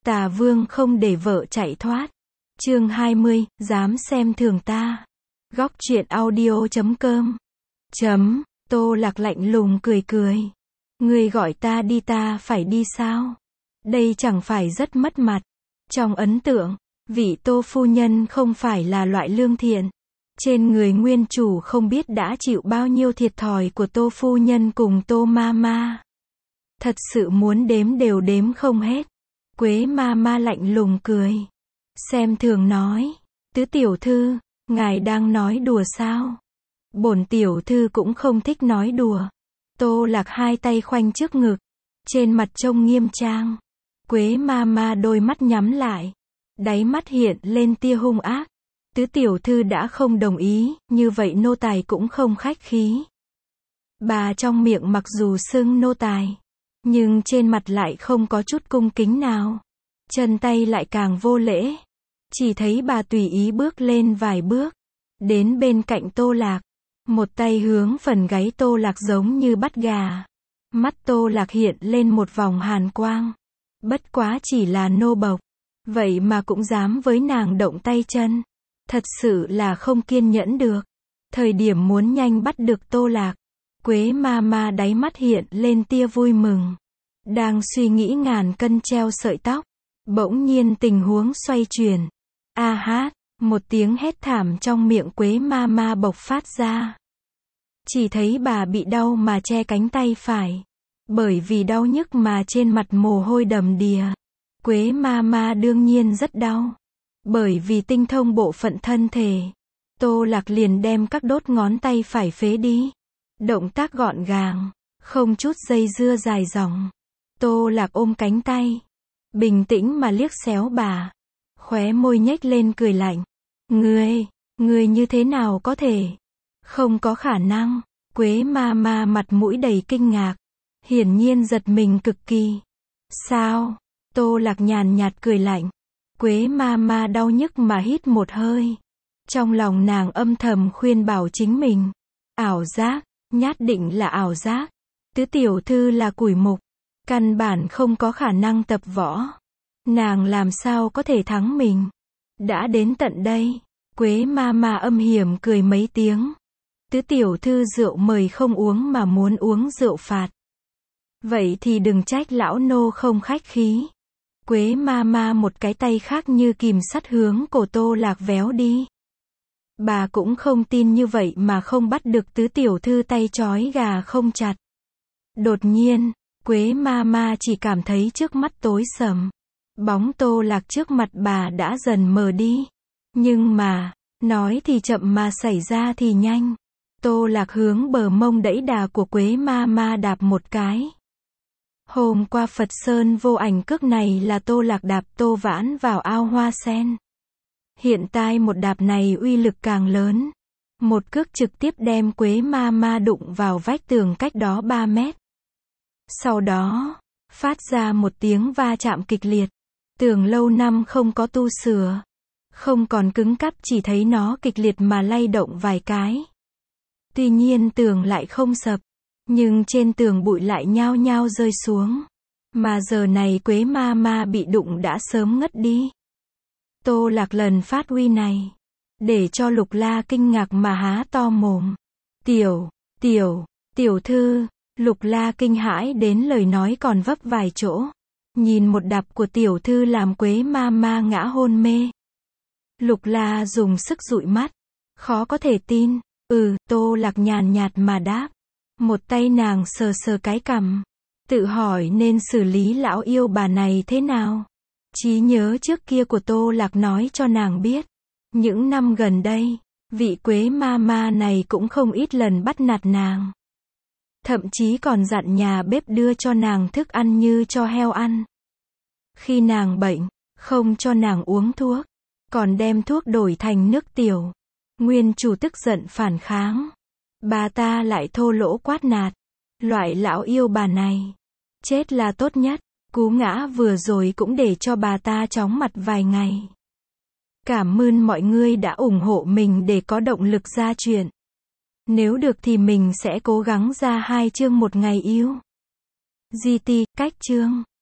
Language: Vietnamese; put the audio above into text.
Tà vương không để vợ chạy thoát. Chương 20, dám xem thường ta. Góc truyện audio.com. Tô Lạc lạnh lùng cười cười. Ngươi gọi ta đi ta phải đi sao? Đây chẳng phải rất mất mặt. Trong ấn tượng, vị Tô phu nhân không phải là loại lương thiện. Trên người nguyên chủ không biết đã chịu bao nhiêu thiệt thòi của Tô phu nhân cùng Tô ma ma. Thật sự muốn đếm đều đếm không hết. Quế ma ma lạnh lùng cười. Xem thường nói, tứ tiểu thư, ngài đang nói đùa sao? Bổn tiểu thư cũng không thích nói đùa. Tô Lạc hai tay khoanh trước ngực, trên mặt trông nghiêm trang. Quế ma ma đôi mắt nhắm lại, đáy mắt hiện lên tia hung ác. Tứ tiểu thư đã không đồng ý, như vậy nô tài cũng không khách khí. Bà trong miệng mặc dù xưng nô tài, nhưng trên mặt lại không có chút cung kính nào. Chân tay lại càng vô lễ. Chỉ thấy bà tùy ý bước lên vài bước, đến bên cạnh Tô Lạc. Một tay hướng phần gáy Tô Lạc giống như bắt gà. Mắt Tô Lạc hiện lên một vòng hàn quang. Bất quá chỉ là nô bộc, vậy mà cũng dám với nàng động tay chân. Thật sự là không kiên nhẫn được. Thời điểm muốn nhanh bắt được Tô Lạc, Quế ma ma đáy mắt hiện lên tia vui mừng. Đang suy nghĩ ngàn cân treo sợi tóc, bỗng nhiên tình huống xoay chuyển. A hát, một tiếng hét thảm trong miệng Quế ma ma bộc phát ra. Chỉ thấy bà bị đau mà che cánh tay phải. Bởi vì đau nhức mà trên mặt mồ hôi đầm đìa. Quế ma ma đương nhiên rất đau. Bởi vì tinh thông bộ phận thân thể, Tô Lạc liền đem các đốt ngón tay phải phế đi. Động tác gọn gàng, không chút dây dưa dài dòng. Tô Lạc ôm cánh tay, bình tĩnh mà liếc xéo bà. Khóe môi nhếch lên cười lạnh. Ngươi như thế nào có thể? Không có khả năng. Quế ma ma mặt mũi đầy kinh ngạc. Hiển nhiên giật mình cực kỳ. Sao? Tô Lạc nhàn nhạt cười lạnh. Quế ma ma đau nhức mà hít một hơi. Trong lòng nàng âm thầm khuyên bảo chính mình. Ảo giác, nhất định là ảo giác. Tứ tiểu thư là củi mục. Căn bản không có khả năng tập võ. Nàng làm sao có thể thắng mình? Đã đến tận đây, Quế ma ma âm hiểm cười mấy tiếng. Tứ tiểu thư rượu mời không uống mà muốn uống rượu phạt. Vậy thì đừng trách lão nô không khách khí. Quế ma ma một cái tay khác như kìm sắt hướng cổ Tô Lạc véo đi. Bà cũng không tin như vậy mà không bắt được tứ tiểu thư tay trói gà không chặt. Đột nhiên, Quế ma ma chỉ cảm thấy trước mắt tối sầm. Bóng Tô Lạc trước mặt bà đã dần mờ đi. Nhưng mà, nói thì chậm mà xảy ra thì nhanh. Tô Lạc hướng bờ mông đẫy đà của Quế ma ma đạp một cái. Hôm qua Phật Sơn vô ảnh cước này là Tô Lạc đạp Tô Vãn vào ao hoa sen. Hiện tại một đạp này uy lực càng lớn. Một cước trực tiếp đem Quế ma ma đụng vào vách tường cách đó 3 mét. Sau đó, phát ra một tiếng va chạm kịch liệt. Tường lâu năm không có tu sửa. Không còn cứng cáp, chỉ thấy nó kịch liệt mà lay động vài cái. Tuy nhiên tường lại không sập. Nhưng trên tường bụi lại nhao nhao rơi xuống. Mà giờ này Quế ma ma bị đụng đã sớm ngất đi. Tô Lạc lần phát huy này, để cho Lục La kinh ngạc mà há to mồm. Tiểu thư. Lục La kinh hãi đến lời nói còn vấp vài chỗ. Nhìn một đạp của tiểu thư làm Quế ma ma ngã hôn mê. Lục La dùng sức dụi mắt. Khó có thể tin. Tô Lạc nhàn nhạt mà đáp. Một tay nàng sờ sờ cái cằm. Tự hỏi nên xử lý lão yêu bà này thế nào. Trí nhớ trước kia của Tô Lạc nói cho nàng biết. Những năm gần đây, vị Quế ma ma này cũng không ít lần bắt nạt nàng. Thậm chí còn dặn nhà bếp đưa cho nàng thức ăn như cho heo ăn. Khi nàng bệnh, không cho nàng uống thuốc, còn đem thuốc đổi thành nước tiểu. Nguyên chủ tức giận phản kháng. Bà ta lại thô lỗ quát nạt. Loại lão yêu bà này, chết là tốt nhất. Cú ngã vừa rồi cũng để cho bà ta chóng mặt vài ngày. Cảm ơn mọi người đã ủng hộ mình để có động lực ra chuyện. Nếu được thì mình sẽ cố gắng ra 2 chương một ngày yêu. GT, cách chương.